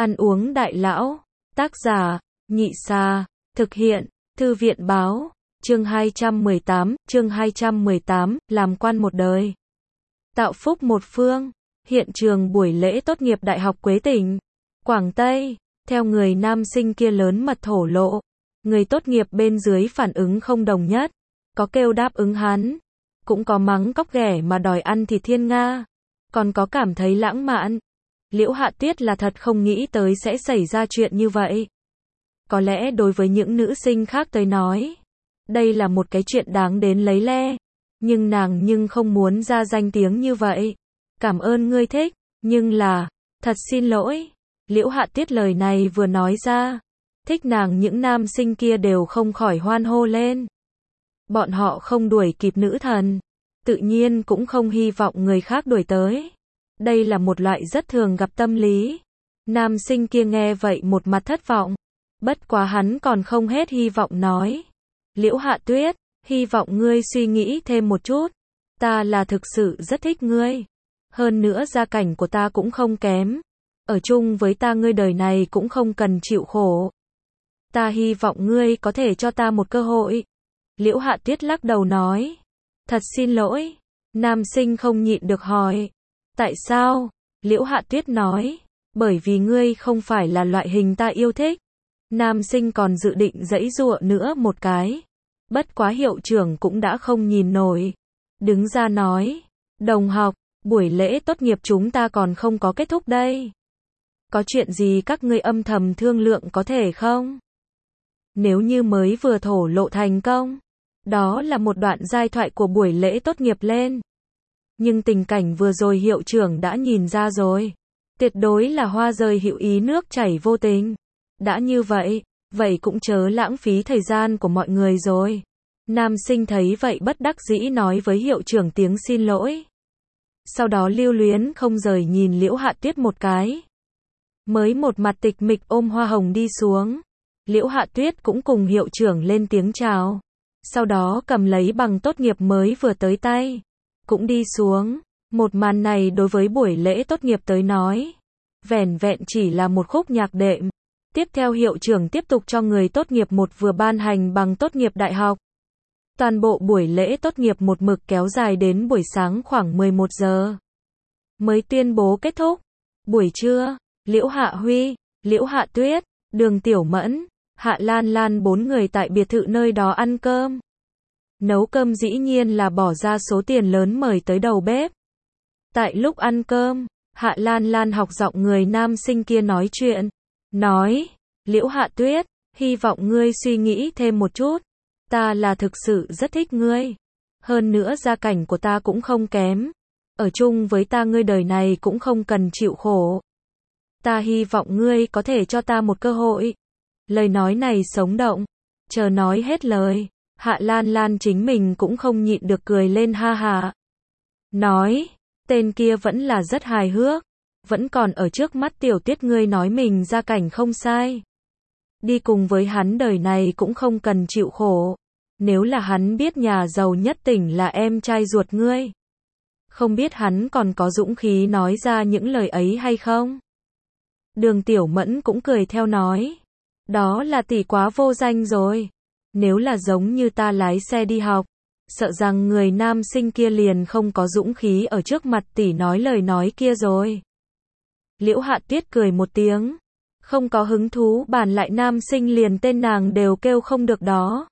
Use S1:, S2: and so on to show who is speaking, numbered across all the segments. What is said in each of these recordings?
S1: Ăn uống đại lão. Tác giả, Nhị Sa. Thực hiện, Thư viện báo. Chương 218, làm quan một đời. Tạo phúc một phương. Hiện trường buổi lễ tốt nghiệp Đại học Quế Tỉnh, Quảng Tây. Theo người nam sinh kia lớn mật thổ lộ. Người tốt nghiệp bên dưới phản ứng không đồng nhất. Có kêu đáp ứng hắn. Cũng có mắng cóc ghẻ mà đòi ăn thịt thiên nga. Còn có cảm thấy lãng mạn. Liễu Hạ Tuyết là thật không nghĩ tới sẽ xảy ra chuyện như vậy. Có lẽ đối với những nữ sinh khác tới nói, đây là một cái chuyện đáng đến lấy le. Nhưng nàng không muốn ra danh tiếng như vậy. Cảm ơn ngươi thích, nhưng là, thật xin lỗi. Liễu Hạ Tuyết lời này vừa nói ra, thích nàng những nam sinh kia đều không khỏi hoan hô lên. Bọn họ không đuổi kịp nữ thần, tự nhiên cũng không hy vọng người khác đuổi tới. Đây là một loại rất thường gặp tâm lý. Nam sinh kia nghe vậy một mặt thất vọng. Bất quá hắn còn không hết hy vọng nói. Liễu Hạ Tuyết, hy vọng ngươi suy nghĩ thêm một chút. Ta là thực sự rất thích ngươi. Hơn nữa gia cảnh của ta cũng không kém. Ở chung với ta ngươi đời này cũng không cần chịu khổ. Ta hy vọng ngươi có thể cho ta một cơ hội. Liễu Hạ Tuyết lắc đầu nói. Thật xin lỗi. Nam sinh không nhịn được hỏi. Tại sao? Liễu Hạ Tuyết nói. Bởi vì ngươi không phải là loại hình ta yêu thích. Nam sinh còn dự định giãy giụa nữa một cái. Bất quá hiệu trưởng cũng đã không nhìn nổi. Đứng ra nói. Đồng học, buổi lễ tốt nghiệp chúng ta còn không có kết thúc đây. Có chuyện gì các ngươi âm thầm thương lượng có thể không? Nếu như mới vừa thổ lộ thành công. Đó là một đoạn giai thoại của buổi lễ tốt nghiệp lên. Nhưng tình cảnh vừa rồi hiệu trưởng đã nhìn ra rồi. Tuyệt đối là hoa rơi hữu ý nước chảy vô tình. Đã như vậy, vậy cũng chớ lãng phí thời gian của mọi người rồi. Nam sinh thấy vậy bất đắc dĩ nói với hiệu trưởng tiếng xin lỗi. Sau đó lưu luyến không rời nhìn Liễu Hạ Tuyết một cái. Mới một mặt tịch mịch ôm hoa hồng đi xuống. Liễu Hạ Tuyết cũng cùng hiệu trưởng lên tiếng chào. Sau đó cầm lấy bằng tốt nghiệp mới vừa tới tay. Cũng đi xuống. Một màn này đối với buổi lễ tốt nghiệp tới nói. Vẻn vẹn chỉ là một khúc nhạc đệm. Tiếp theo hiệu trưởng tiếp tục cho người tốt nghiệp một vừa ban hành bằng tốt nghiệp đại học. Toàn bộ buổi lễ tốt nghiệp một mực kéo dài đến buổi sáng khoảng 11 giờ. Mới tuyên bố kết thúc. Buổi trưa, Liễu Hạ Huy, Liễu Hạ Tuyết, Đường Tiểu Mẫn, Hạ Lan Lan bốn người tại biệt thự nơi đó ăn cơm. Nấu cơm dĩ nhiên là bỏ ra số tiền lớn mời tới đầu bếp. Tại lúc ăn cơm, Hạ Lan Lan học giọng người nam sinh kia nói chuyện. Nói, Liễu Hạ Tuyết, hy vọng ngươi suy nghĩ thêm một chút. Ta là thực sự rất thích ngươi. Hơn nữa gia cảnh của ta cũng không kém. Ở chung với ta ngươi đời này cũng không cần chịu khổ. Ta hy vọng ngươi có thể cho ta một cơ hội. Lời nói này sống động. Chờ nói hết lời, Hạ Lan Lan chính mình cũng không nhịn được cười lên ha ha. Nói, tên kia vẫn là rất hài hước. Vẫn còn ở trước mắt Tiểu Tuyết ngươi nói mình gia cảnh không sai. Đi cùng với hắn đời này cũng không cần chịu khổ. Nếu là hắn biết nhà giàu nhất tỉnh là em trai ruột ngươi. Không biết hắn còn có dũng khí nói ra những lời ấy hay không? Đường Tiểu Mẫn cũng cười theo nói. Đó là tỷ quá vô danh rồi. Nếu là giống như ta lái xe đi học, sợ rằng người nam sinh kia liền không có dũng khí ở trước mặt tỷ nói lời nói kia rồi. Liễu Hạ Tuyết cười một tiếng. Không có hứng thú bàn lại nam sinh liền tên nàng đều kêu không được đó.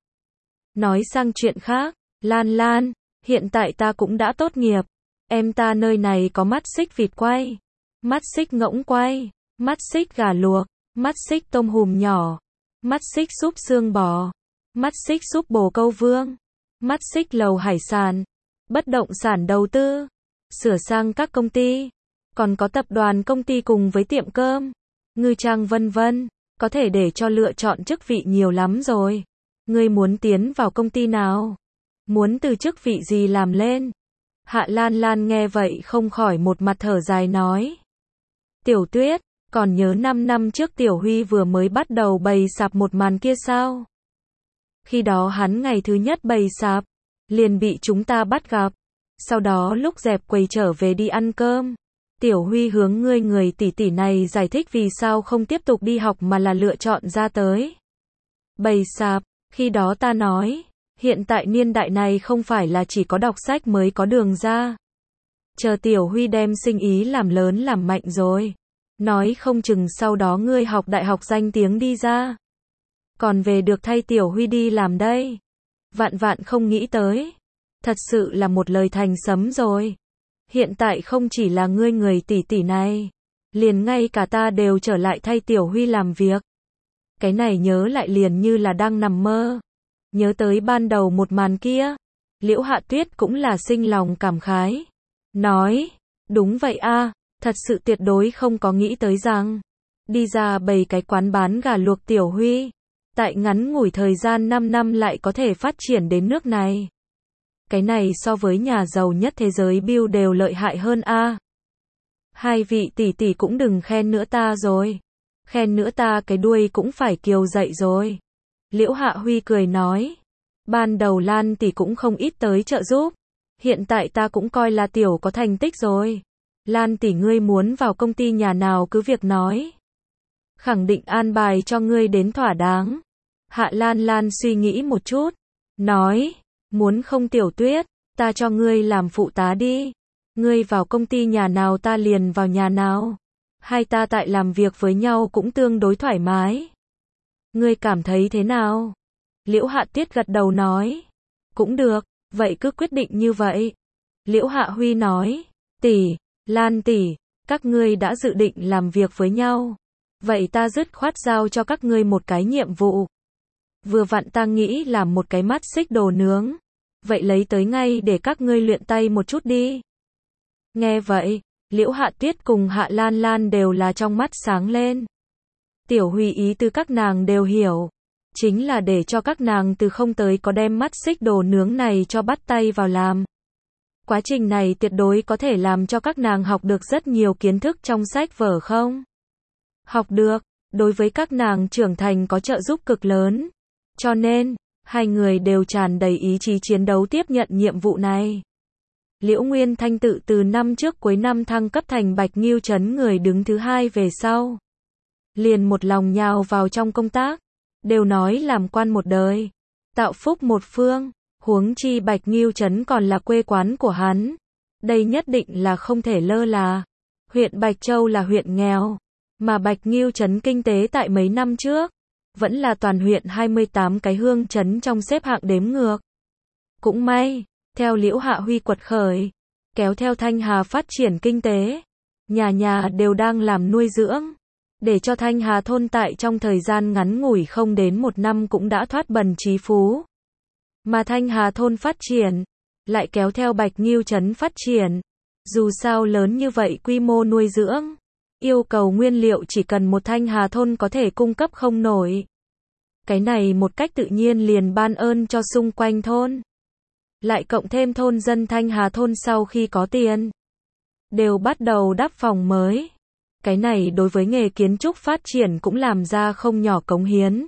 S1: Nói sang chuyện khác, Lan Lan, hiện tại ta cũng đã tốt nghiệp. Em ta nơi này có mắt xích vịt quay, mắt xích ngỗng quay, mắt xích gà luộc, mắt xích tôm hùm nhỏ, mắt xích súp xương bò, mắt xích súp bồ câu vương, mắt xích lầu hải sản, bất động sản đầu tư, sửa sang các công ty, còn có tập đoàn công ty cùng với tiệm cơm, ngư trang vân vân, có thể để cho lựa chọn chức vị nhiều lắm rồi. Ngươi muốn tiến vào công ty nào? Muốn từ chức vị gì làm lên? Hạ Lan Lan nghe vậy không khỏi một mặt thở dài nói. Tiểu Tuyết, còn nhớ 5 năm trước Tiểu Huy vừa mới bắt đầu bày sạp một màn kia sao? Khi đó hắn ngày thứ nhất bày sạp, liền bị chúng ta bắt gặp. Sau đó lúc dẹp quầy trở về đi ăn cơm, Tiểu Huy hướng ngươi người tỷ tỷ này giải thích vì sao không tiếp tục đi học mà là lựa chọn ra tới bày sạp. Khi đó ta nói, hiện tại niên đại này không phải là chỉ có đọc sách mới có đường ra. Chờ Tiểu Huy đem sinh ý làm lớn làm mạnh rồi, nói không chừng sau đó ngươi học đại học danh tiếng đi ra, còn về được thay Tiểu Huy đi làm đây. Vạn vạn không nghĩ tới, thật sự là một lời thành sấm rồi. Hiện tại không chỉ là ngươi người tỷ tỷ này, liền ngay cả ta đều trở lại thay Tiểu Huy làm việc. Cái này nhớ lại liền như là đang nằm mơ. Nhớ tới ban đầu một màn kia, Liễu Hạ Tuyết cũng là sinh lòng cảm khái. Nói, đúng vậy a, thật sự tuyệt đối không có nghĩ tới rằng, đi ra bày cái quán bán gà luộc Tiểu Huy, tại ngắn ngủi thời gian 5 năm lại có thể phát triển đến nước này. Cái này so với nhà giàu nhất thế giới Bill đều lợi hại hơn a. Hai vị tỷ tỷ cũng đừng khen nữa ta rồi. Khen nữa ta cái đuôi cũng phải kiều dậy rồi. Liễu Hạ Huy cười nói. Ban đầu Lan tỷ cũng không ít tới trợ giúp. Hiện tại ta cũng coi là tiểu có thành tích rồi. Lan tỷ ngươi muốn vào công ty nhà nào cứ việc nói. Khẳng định an bài cho ngươi đến thỏa đáng. Hạ Lan Lan suy nghĩ một chút. Nói, muốn không Tiểu Tuyết, ta cho ngươi làm phụ tá đi. Ngươi vào công ty nhà nào ta liền vào nhà nào. Hai ta tại làm việc với nhau cũng tương đối thoải mái. Ngươi cảm thấy thế nào? Liễu Hạ Tuyết gật đầu nói. Cũng được, vậy cứ quyết định như vậy. Liễu Hạ Huy nói. Tỷ, Lan tỷ, các ngươi đã dự định làm việc với nhau. Vậy ta dứt khoát giao cho các ngươi một cái nhiệm vụ. Vừa vặn ta nghĩ làm một cái mắt xích đồ nướng. Vậy lấy tới ngay để các ngươi luyện tay một chút đi. Nghe vậy, Liễu Hạ Tuyết cùng Hạ Lan Lan đều là trong mắt sáng lên. Tiểu Huy ý từ các nàng đều hiểu. Chính là để cho các nàng từ không tới có đem mắt xích đồ nướng này cho bắt tay vào làm. Quá trình này tuyệt đối có thể làm cho các nàng học được rất nhiều kiến thức trong sách vở không? Học được, đối với các nàng trưởng thành có trợ giúp cực lớn. Cho nên, hai người đều tràn đầy ý chí chiến đấu tiếp nhận nhiệm vụ này. Liễu Nguyên Thanh tự từ năm trước cuối năm thăng cấp thành Bạch Nghiêu Trấn người đứng thứ 2 về sau. Liền một lòng nhào vào trong công tác. Đều nói làm quan một đời, tạo phúc một phương, huống chi Bạch Nghiêu Trấn còn là quê quán của hắn. Đây nhất định là không thể lơ là. Huyện Bạch Châu là huyện nghèo, mà Bạch Nghiêu Trấn kinh tế tại mấy năm trước, vẫn là toàn huyện 28 cái hương trấn trong xếp hạng đếm ngược. Cũng may, theo Liễu Hạ Huy quật khởi, kéo theo Thanh Hà phát triển kinh tế, nhà nhà đều đang làm nuôi dưỡng, để cho Thanh Hà thôn tại trong thời gian ngắn ngủi không đến 1 năm cũng đã thoát bần trí phú. Mà Thanh Hà thôn phát triển, lại kéo theo Bạch Nghiêu Trấn phát triển. Dù sao lớn như vậy quy mô nuôi dưỡng, yêu cầu nguyên liệu chỉ cần một Thanh Hà thôn có thể cung cấp không nổi. Cái này một cách tự nhiên liền ban ơn cho xung quanh thôn. Lại cộng thêm thôn dân Thanh Hà thôn sau khi có tiền, đều bắt đầu đắp phòng mới. Cái này đối với nghề kiến trúc phát triển cũng làm ra không nhỏ cống hiến.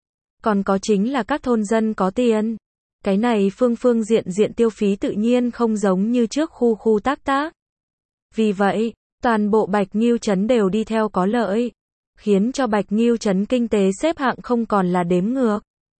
S1: Còn có chính là các thôn dân có tiền. Cái này phương diện tiêu phí tự nhiên không giống như trước khu tác. Vì vậy, toàn bộ Bạch Nghiêu Trấn đều đi theo có lợi, khiến cho Bạch Nghiêu Trấn kinh tế xếp hạng không còn là đếm ngược,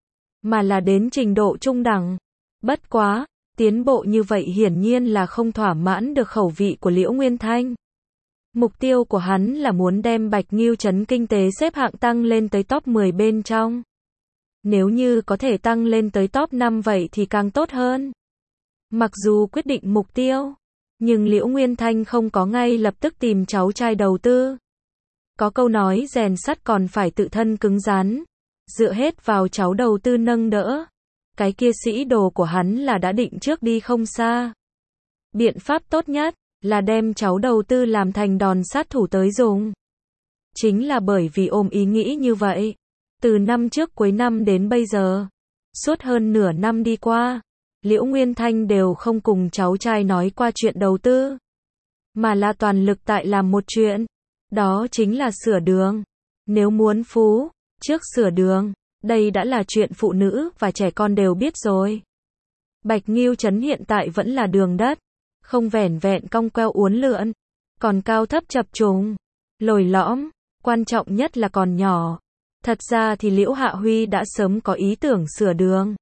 S1: mà là đến trình độ trung đẳng. Bất quá, tiến bộ như vậy hiển nhiên là không thỏa mãn được khẩu vị của Liễu Nguyên Thanh. Mục tiêu của hắn là muốn đem Bạch Nghiêu Trấn kinh tế xếp hạng tăng lên tới top 10 bên trong. Nếu như có thể tăng lên tới top 5 vậy thì càng tốt hơn. Mặc dù quyết định mục tiêu, nhưng Liễu Nguyên Thanh không có ngay lập tức tìm cháu trai đầu tư. Có câu nói rèn sắt còn phải tự thân cứng rắn, dựa hết vào cháu đầu tư nâng đỡ. Cái kia sĩ đồ của hắn là đã định trước đi không xa. Biện pháp tốt nhất là đem cháu đầu tư làm thành đòn sát thủ tới dùng. Chính là bởi vì ôm ý nghĩ như vậy, từ năm trước cuối năm đến bây giờ, suốt hơn nửa năm đi qua, Liễu Nguyên Thanh đều không cùng cháu trai nói qua chuyện đầu tư, mà là toàn lực tại làm một chuyện, đó chính là sửa đường. Nếu muốn phú, trước sửa đường, đây đã là chuyện phụ nữ và trẻ con đều biết rồi. Bạch Nghiêu Trấn hiện tại vẫn là đường đất, không vẻn vẹn cong queo uốn lượn, còn cao thấp chập trùng, lồi lõm, quan trọng nhất là còn nhỏ. Thật ra thì Liễu Hạ Huy đã sớm có ý tưởng sửa đường.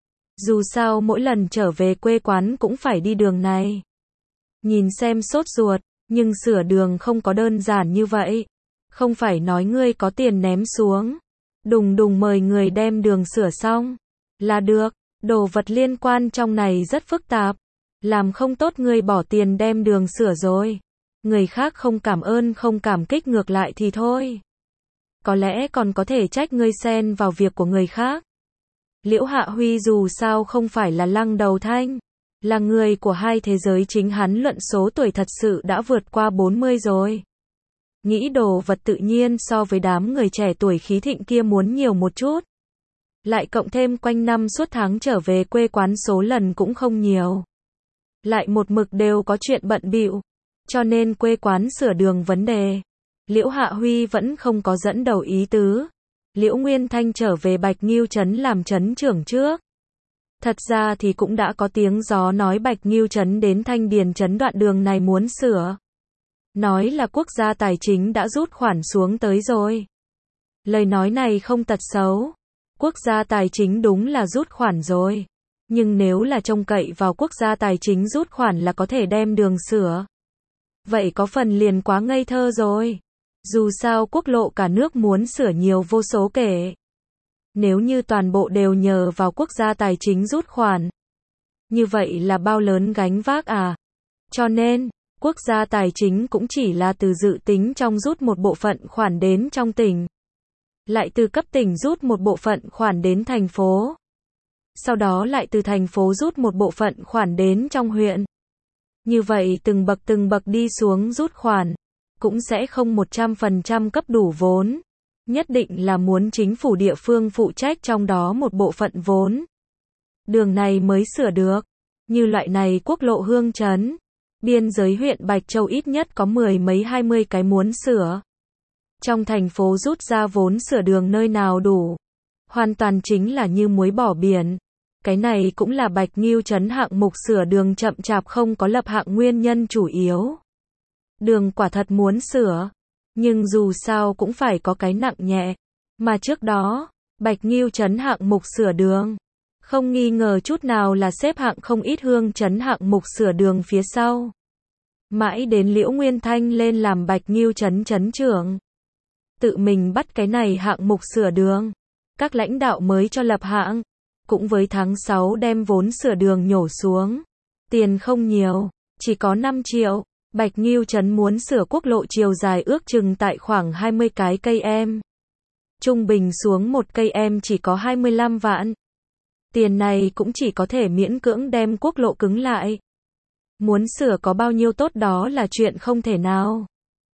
S1: Dù sao mỗi lần trở về quê quán cũng phải đi đường này. Nhìn xem sốt ruột, nhưng sửa đường không có đơn giản như vậy. Không phải nói ngươi có tiền ném xuống, đùng đùng mời người đem đường sửa xong là được. Đồ vật liên quan trong này rất phức tạp. Làm không tốt ngươi bỏ tiền đem đường sửa rồi, người khác không cảm ơn không cảm kích ngược lại thì thôi. Có lẽ còn có thể trách ngươi xen vào việc của người khác. Liễu Hạ Huy dù sao không phải là lăng đầu thanh, là người của hai thế giới, chính hắn luận số tuổi thật sự đã vượt qua 40 rồi. Nghĩ đồ vật tự nhiên so với đám người trẻ tuổi khí thịnh kia muốn nhiều một chút. Lại cộng thêm quanh năm suốt tháng trở về quê quán số lần cũng không nhiều. Lại một mực đều có chuyện bận bịu, cho nên quê quán sửa đường vấn đề, Liễu Hạ Huy vẫn không có dẫn đầu ý tứ. Liễu Nguyên Thanh trở về Bạch Nghiêu trấn làm trấn trưởng trước. Thật ra thì cũng đã có tiếng gió nói Bạch Nghiêu trấn đến Thanh Điền trấn đoạn đường này muốn sửa. Nói là quốc gia tài chính đã rút khoản xuống tới rồi. Lời nói này không tật xấu. Quốc gia tài chính đúng là rút khoản rồi. Nhưng nếu là trông cậy vào quốc gia tài chính rút khoản là có thể đem đường sửa, vậy có phần liền quá ngây thơ rồi. Dù sao quốc lộ cả nước muốn sửa nhiều vô số kể. Nếu như toàn bộ đều nhờ vào quốc gia tài chính rút khoản, như vậy là bao lớn gánh vác à. Cho nên, quốc gia tài chính cũng chỉ là từ dự tính trong rút một bộ phận khoản đến trong tỉnh. Lại từ cấp tỉnh rút một bộ phận khoản đến thành phố. Sau đó lại từ thành phố rút một bộ phận khoản đến trong huyện. Như vậy từng bậc đi xuống rút khoản, cũng sẽ không 100% cấp đủ vốn. Nhất định là muốn chính phủ địa phương phụ trách trong đó một bộ phận vốn. Đường này mới sửa được. Như loại này quốc lộ Hương Trấn, biên giới huyện Bạch Châu ít nhất có 10 mấy 20 cái muốn sửa. Trong thành phố rút ra vốn sửa đường nơi nào đủ. Hoàn toàn chính là như muối bỏ biển. Cái này cũng là Bạch Nghiêu trấn hạng mục sửa đường chậm chạp không có lập hạng nguyên nhân chủ yếu. Đường quả thật muốn sửa, nhưng dù sao cũng phải có cái nặng nhẹ. Mà trước đó, Bạch Nghiêu trấn hạng mục sửa đường, không nghi ngờ chút nào là xếp hạng không ít Hương trấn hạng mục sửa đường phía sau. Mãi đến Liễu Nguyên Thanh lên làm Bạch Nghiêu trấn trấn trưởng, tự mình bắt cái này hạng mục sửa đường, các lãnh đạo mới cho lập hạng. Cũng với tháng 6 đem vốn sửa đường nhổ xuống. Tiền không nhiều, chỉ có 5 triệu. Bạch Nghiêu trấn muốn sửa quốc lộ chiều dài ước chừng tại khoảng 20 cái cây em. Trung bình xuống một cây em chỉ có 25 vạn. Tiền này cũng chỉ có thể miễn cưỡng đem quốc lộ cứng lại. Muốn sửa có bao nhiêu tốt đó là chuyện không thể nào.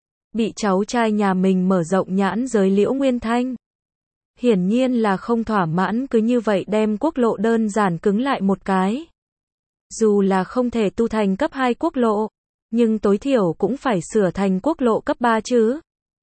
S1: Bị cháu trai nhà mình mở rộng nhãn giới Liễu Nguyên Thanh. Hiển nhiên là không thỏa mãn cứ như vậy đem quốc lộ đơn giản cứng lại một cái. Dù là không thể tu thành cấp 2 quốc lộ, nhưng tối thiểu cũng phải sửa thành quốc lộ cấp 3 chứ.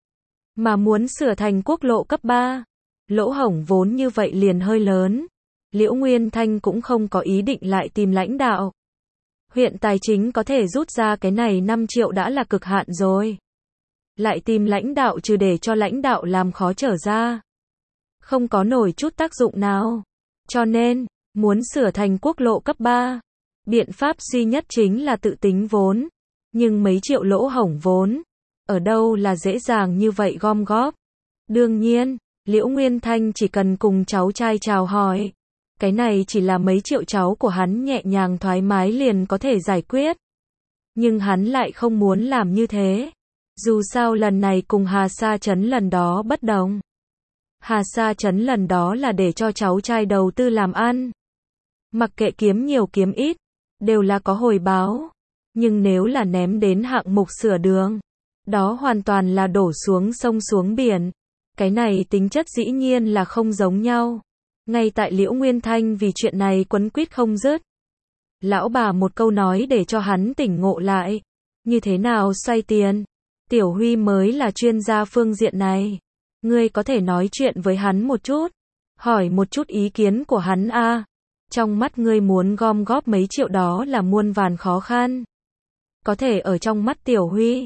S1: Mà muốn sửa thành quốc lộ cấp 3, lỗ hổng vốn như vậy liền hơi lớn. Liễu Nguyên Thanh cũng không có ý định lại tìm lãnh đạo. Huyện tài chính có thể rút ra cái này 5 triệu đã là cực hạn rồi. Lại tìm lãnh đạo trừ để cho lãnh đạo làm khó trở ra. Không có nổi chút tác dụng nào. Cho nên, muốn sửa thành quốc lộ cấp 3, biện pháp duy nhất chính là tự tính vốn. Nhưng mấy triệu lỗ hổng vốn, ở đâu là dễ dàng như vậy gom góp. Đương nhiên, Liễu Nguyên Thanh chỉ cần cùng cháu trai chào hỏi. Cái này chỉ là mấy triệu cháu của hắn nhẹ nhàng thoải mái liền có thể giải quyết. Nhưng hắn lại không muốn làm như thế. Dù sao lần này cùng Hà Sa Trấn lần đó bất đồng. Hà Sa Trấn lần đó là để cho cháu trai đầu tư làm ăn. Mặc kệ kiếm nhiều kiếm ít, đều là có hồi báo. Nhưng nếu là ném đến hạng mục sửa đường, đó hoàn toàn là đổ xuống sông xuống biển. Cái này tính chất dĩ nhiên là không giống nhau. Ngay tại Liễu Nguyên Thanh vì chuyện này quấn quýt không dứt. Lão bà một câu nói để cho hắn tỉnh ngộ lại. Như thế nào xoay tiền? Tiểu Huy mới là chuyên gia phương diện này. Ngươi có thể nói chuyện với hắn một chút. Hỏi một chút ý kiến của hắn a. Trong mắt ngươi muốn gom góp mấy triệu đó là muôn vàn khó khăn. Có thể ở trong mắt Tiểu Huy,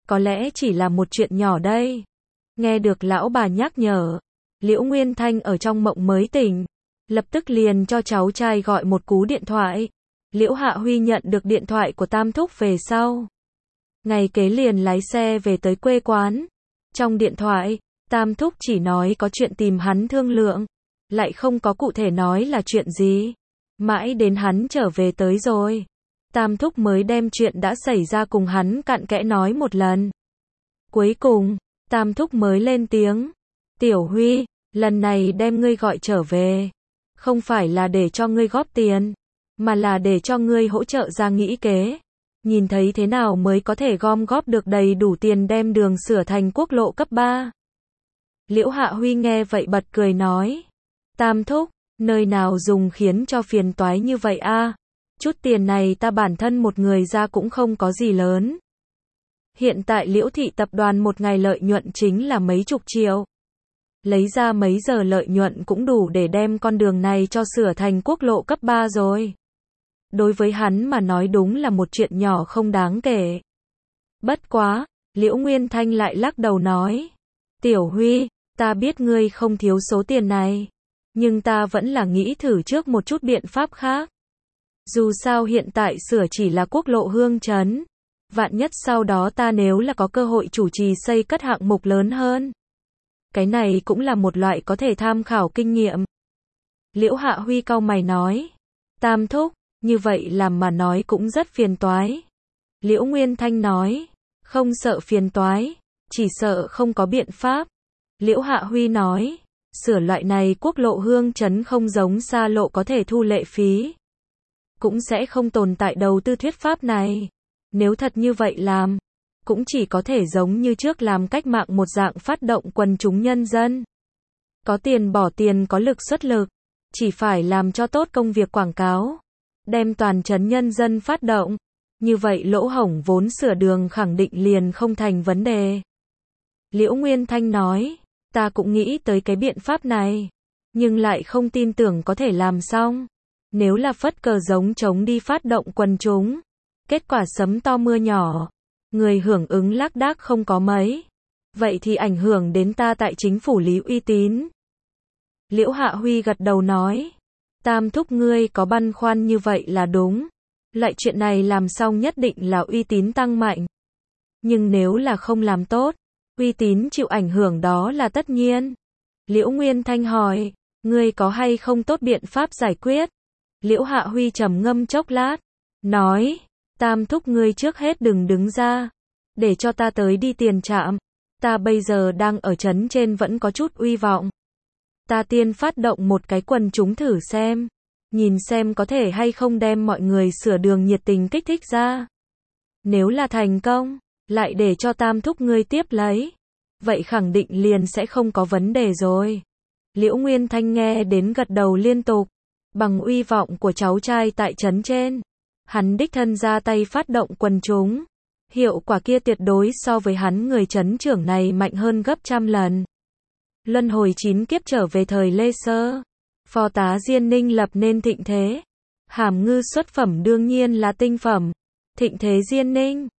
S1: có lẽ chỉ là một chuyện nhỏ đây. Nghe được lão bà nhắc nhở, Liễu Nguyên Thanh ở trong mộng mới tỉnh, lập tức liền cho cháu trai gọi một cú điện thoại. Liễu Hạ Huy nhận được điện thoại của Tam Thúc về sau. Ngày kế liền lái xe về tới quê quán. Trong điện thoại, Tam Thúc chỉ nói có chuyện tìm hắn thương lượng, lại không có cụ thể nói là chuyện gì. Mãi đến hắn trở về tới rồi, Tam Thúc mới đem chuyện đã xảy ra cùng hắn cặn kẽ nói một lần. Cuối cùng, Tam Thúc mới lên tiếng. Tiểu Huy, lần này đem ngươi gọi trở về, không phải là để cho ngươi góp tiền, mà là để cho ngươi hỗ trợ ra nghĩ kế. Nhìn thấy thế nào mới có thể gom góp được đầy đủ tiền đem đường sửa thành quốc lộ cấp 3. Liễu Hạ Huy nghe vậy bật cười nói. Tam Thúc, nơi nào dùng khiến cho phiền toái như vậy a? Chút tiền này ta bản thân một người ra cũng không có gì lớn. Hiện tại Liễu thị tập đoàn một ngày lợi nhuận chính là mấy chục triệu. Lấy ra mấy giờ lợi nhuận cũng đủ để đem con đường này cho sửa thành quốc lộ cấp 3 rồi. Đối với hắn mà nói đúng là một chuyện nhỏ không đáng kể. Bất quá, Liễu Nguyên Thanh lại lắc đầu nói. Tiểu Huy, ta biết ngươi không thiếu số tiền này, nhưng ta vẫn là nghĩ thử trước một chút biện pháp khác. Dù sao hiện tại sửa chỉ là quốc lộ Hương Trấn. Vạn nhất sau đó ta nếu là có cơ hội chủ trì xây cất hạng mục lớn hơn. Cái này cũng là một loại có thể tham khảo kinh nghiệm. Liễu Hạ Huy cau mày nói. Tam Thúc, như vậy làm mà nói cũng rất phiền toái. Liễu Nguyên Thanh nói. Không sợ phiền toái, chỉ sợ không có biện pháp. Liễu Hạ Huy nói. Sửa loại này quốc lộ Hương Trấn không giống xa lộ có thể thu lệ phí. Cũng sẽ không tồn tại đầu tư thuyết pháp này. Nếu thật như vậy làm, cũng chỉ có thể giống như trước làm cách mạng một dạng phát động quần chúng nhân dân. Có tiền bỏ tiền, có lực xuất lực, chỉ phải làm cho tốt công việc quảng cáo, đem toàn trấn nhân dân phát động, như vậy lỗ hổng vốn sửa đường khẳng định liền không thành vấn đề. Liễu Nguyên Thanh nói, ta cũng nghĩ tới cái biện pháp này, nhưng lại không tin tưởng có thể làm xong. Nếu là phất cờ giống trống đi phát động quần chúng, kết quả sấm to mưa nhỏ, người hưởng ứng lác đác không có mấy, vậy thì ảnh hưởng đến ta tại chính phủ Lý uy tín. Liễu Hạ Huy gật đầu nói, Tam Thúc ngươi có băn khoăn như vậy là đúng, loại chuyện này làm xong nhất định là uy tín tăng mạnh. Nhưng nếu là không làm tốt, uy tín chịu ảnh hưởng đó là tất nhiên. Liễu Nguyên Thanh hỏi, ngươi có hay không tốt biện pháp giải quyết? Liễu Hạ Huy trầm ngâm chốc lát, nói, Tam Thúc ngươi trước hết đừng đứng ra, để cho ta tới đi tiền trạm. Ta bây giờ đang ở trấn trên vẫn có chút uy vọng. Ta tiên phát động một cái quần chúng thử xem, nhìn xem có thể hay không đem mọi người sửa đường nhiệt tình kích thích ra. Nếu là thành công, lại để cho Tam Thúc ngươi tiếp lấy, vậy khẳng định liền sẽ không có vấn đề rồi. Liễu Nguyên Thanh nghe đến gật đầu liên tục. Bằng uy vọng của cháu trai tại trấn trên, hắn đích thân ra tay phát động quần chúng. Hiệu quả kia tuyệt đối so với hắn người trấn trưởng này mạnh hơn gấp trăm lần. Luân hồi 9 kiếp trở về thời Lê Sơ, phó tá Diên Ninh lập nên thịnh thế. Hàm Ngư xuất phẩm đương nhiên là tinh phẩm. Thịnh thế Diên Ninh.